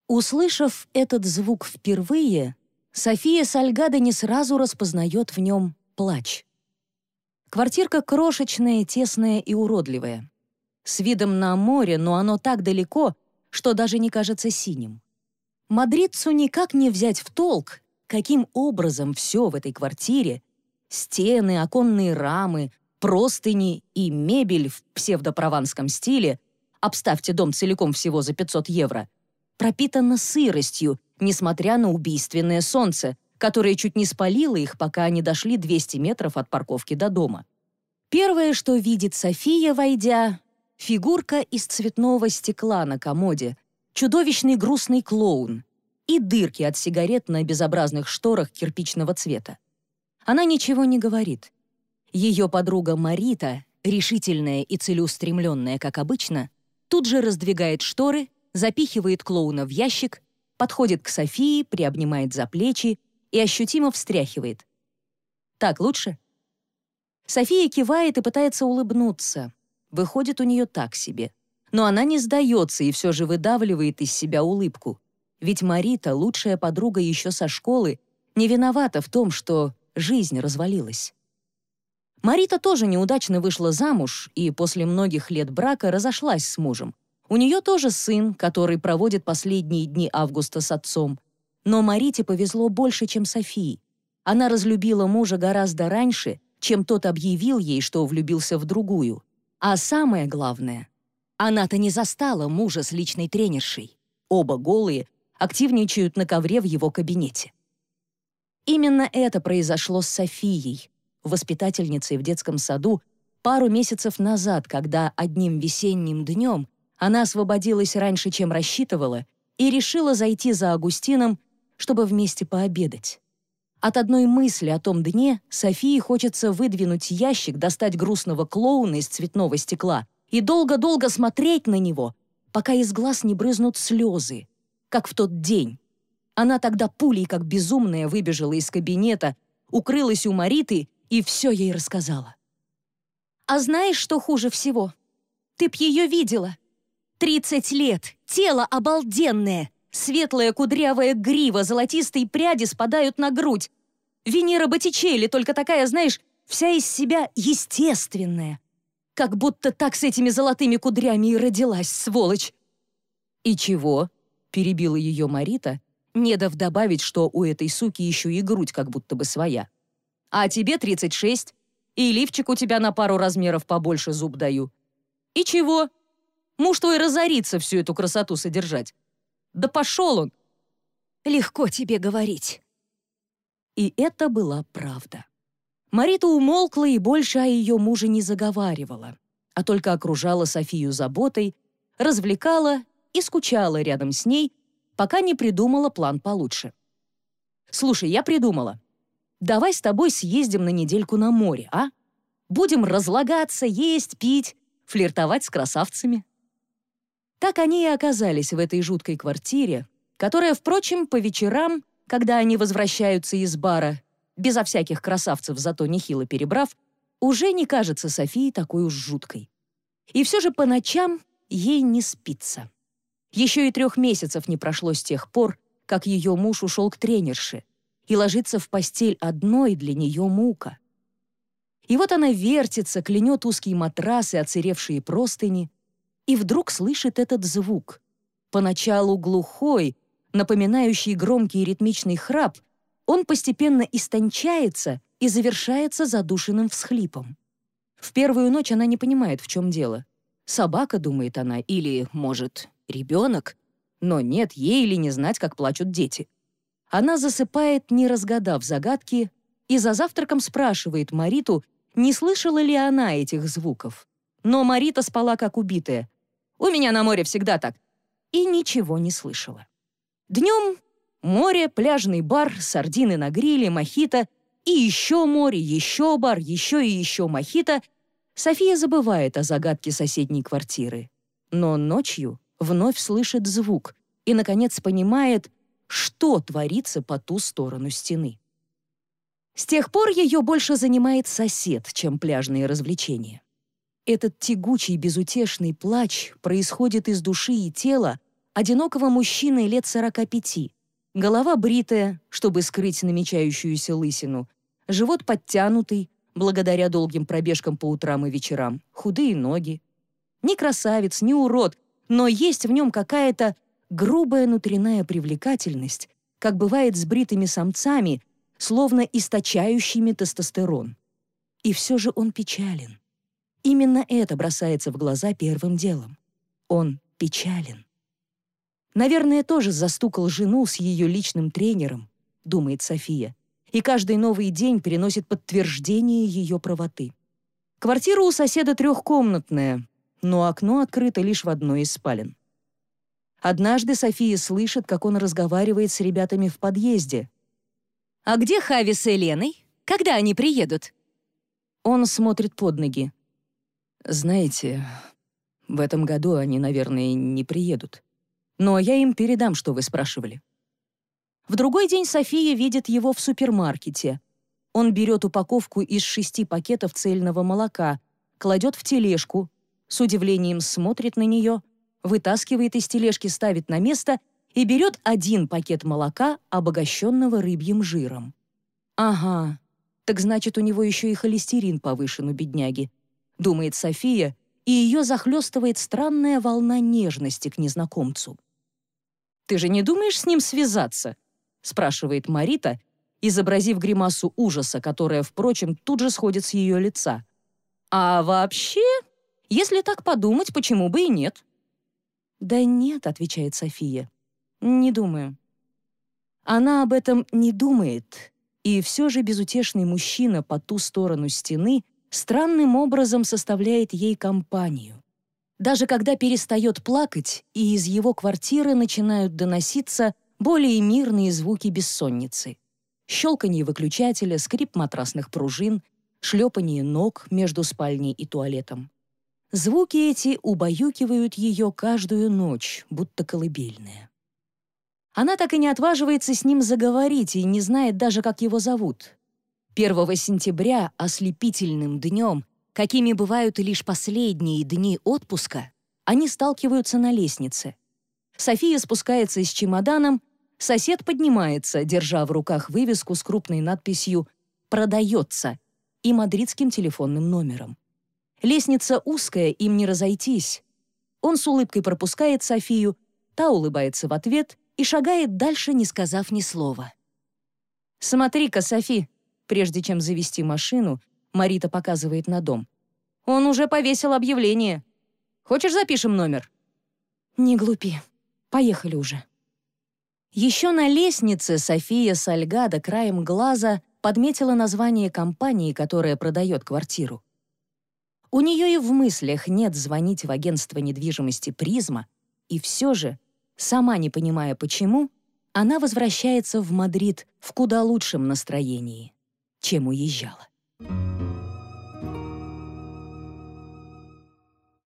Услышав этот звук впервые, София Сальгадо не сразу распознает в нем плач. Квартирка крошечная, тесная и уродливая. С видом на море, но оно так далеко, что даже не кажется синим. Мадридцу никак не взять в толк, каким образом все в этой квартире — стены, оконные рамы, простыни и мебель в псевдопрованском стиле — обставьте дом целиком всего за 500 евро — пропитано сыростью, несмотря на убийственное солнце, которое чуть не спалило их, пока они дошли 200 метров от парковки до дома. Первое, что видит София, войдя — фигурка из цветного стекла на комоде, чудовищный грустный клоун и дырки от сигарет на безобразных шторах кирпичного цвета. Она ничего не говорит. Ее подруга Марита, решительная и целеустремленная, как обычно, тут же раздвигает шторы, запихивает клоуна в ящик, подходит к Софии, приобнимает за плечи и ощутимо встряхивает. «Так лучше?» София кивает и пытается улыбнуться. Выходит у нее так себе. Но она не сдается и все же выдавливает из себя улыбку. Ведь Марита, лучшая подруга еще со школы, не виновата в том, что жизнь развалилась. Марита тоже неудачно вышла замуж и после многих лет брака разошлась с мужем. У нее тоже сын, который проводит последние дни августа с отцом. Но Марите повезло больше, чем Софии. Она разлюбила мужа гораздо раньше, чем тот объявил ей, что влюбился в другую. А самое главное, она-то не застала мужа с личной тренершей. Оба голые, активничают на ковре в его кабинете. Именно это произошло с Софией, воспитательницей в детском саду, пару месяцев назад, когда одним весенним днем она освободилась раньше, чем рассчитывала, и решила зайти за Агустином, чтобы вместе пообедать. От одной мысли о том дне Софии хочется выдвинуть ящик, достать грустного клоуна из цветного стекла и долго-долго смотреть на него, пока из глаз не брызнут слезы, как в тот день. Она тогда пулей, как безумная, выбежала из кабинета, укрылась у Мариты и все ей рассказала. «А знаешь, что хуже всего? Ты б ее видела. 30 лет, тело обалденное, светлая кудрявая грива, золотистые пряди спадают на грудь. Венера Боттичелли, только такая, знаешь, вся из себя естественная. Как будто так с этими золотыми кудрями и родилась, сволочь». «И чего?» — перебила ее Марита, не дав добавить, что у этой суки еще и грудь как будто бы своя. «А тебе 36, и лифчик у тебя на пару размеров побольше, зуб даю. И чего? Муж твой разорится всю эту красоту содержать. Да пошел он!» «Легко тебе говорить». И это была правда. Марита умолкла и больше о ее муже не заговаривала, а только окружала Софию заботой, развлекала и скучала рядом с ней, пока не придумала план получше. «Слушай, я придумала. Давай с тобой съездим на недельку на море, а? Будем разлагаться, есть, пить, флиртовать с красавцами». Так они и оказались в этой жуткой квартире, которая, впрочем, по вечерам, когда они возвращаются из бара, безо всяких красавцев, зато нехило перебрав, уже не кажется Софии такой уж жуткой. И все же по ночам ей не спится. Еще и 3 месяцев не прошло с тех пор, как ее муж ушел к тренерше, и ложиться в постель одной для нее мука. И вот она вертится, клянет узкий матрас и оцеревшие простыни, и вдруг слышит этот звук. Поначалу глухой, напоминающий громкий ритмичный храп, он постепенно истончается и завершается задушенным всхлипом. В первую ночь она не понимает, в чем дело. Собака, думает она, или, может, ребенок? Но нет, ей или не знать, как плачут дети. Она засыпает, не разгадав загадки, и за завтраком спрашивает Мариту, не слышала ли она этих звуков. Но Марита спала как убитая. «У меня на море всегда так». И ничего не слышала. Днем море, пляжный бар, сардины на гриле, мохито, и еще море, еще бар, еще и еще мохито. София забывает о загадке соседней квартиры. Но ночью вновь слышит звук и, наконец, понимает, что творится по ту сторону стены. С тех пор ее больше занимает сосед, чем пляжные развлечения. Этот тягучий, безутешный плач происходит из души и тела, одинокого мужчины лет 45. Голова бритая, чтобы скрыть намечающуюся лысину, живот подтянутый, благодаря долгим пробежкам по утрам и вечерам, худые ноги. Ни красавец, ни урод, но есть в нем какая-то грубая внутренняя привлекательность, как бывает с бритыми самцами, словно источающими тестостерон. И все же он печален. Именно это бросается в глаза первым делом. Он печален. Наверное, тоже застукал жену с ее личным тренером, думает София, и каждый новый день приносит подтверждение ее правоты. Квартира у соседа трехкомнатная, но окно открыто лишь в одной из спален. Однажды София слышит, как он разговаривает с ребятами в подъезде. «А где Хави с Еленой? Когда они приедут?» Он смотрит под ноги. «Знаете, в этом году они, наверное, не приедут. Но я им передам, что вы спрашивали». В другой день София видит его в супермаркете. Он берет упаковку из 6 пакетов цельного молока, кладет в тележку, с удивлением смотрит на нее, вытаскивает из тележки, ставит на место и берет 1 пакет молока, обогащенного рыбьим жиром. «Ага, так значит, у него еще и холестерин повышен у бедняги», — думает София, и ее захлестывает странная волна нежности к незнакомцу. «Ты же не думаешь с ним связаться?» — спрашивает Марита, изобразив гримасу ужаса, которая, впрочем, тут же сходит с ее лица. «А вообще, если так подумать, почему бы и нет?» «Да нет», — отвечает София, — «не думаю». Она об этом не думает, и все же безутешный мужчина по ту сторону стены странным образом составляет ей компанию. Даже когда перестает плакать, и из его квартиры начинают доноситься более мирные звуки бессонницы. Щелканье выключателя, скрип матрасных пружин, шлепанье ног между спальней и туалетом. Звуки эти убаюкивают ее каждую ночь, будто колыбельная. Она так и не отваживается с ним заговорить и не знает даже, как его зовут. 1 сентября, ослепительным днем, какими бывают лишь последние дни отпуска, они сталкиваются на лестнице. София спускается с чемоданом, сосед поднимается, держа в руках вывеску с крупной надписью «Продается» и мадридским телефонным номером. Лестница узкая, им не разойтись. Он с улыбкой пропускает Софию, та улыбается в ответ и шагает дальше, не сказав ни слова. «Смотри-ка, Софи», прежде чем завести машину, Марита показывает на дом. «Он уже повесил объявление. Хочешь, запишем номер?» «Не глупи. Поехали уже». Еще на лестнице София Сальгадо краем глаза подметила название компании, которая продает квартиру. У нее и в мыслях нет звонить в агентство недвижимости «Призма», и все же, сама не понимая почему, она возвращается в Мадрид в куда лучшем настроении, чем уезжала.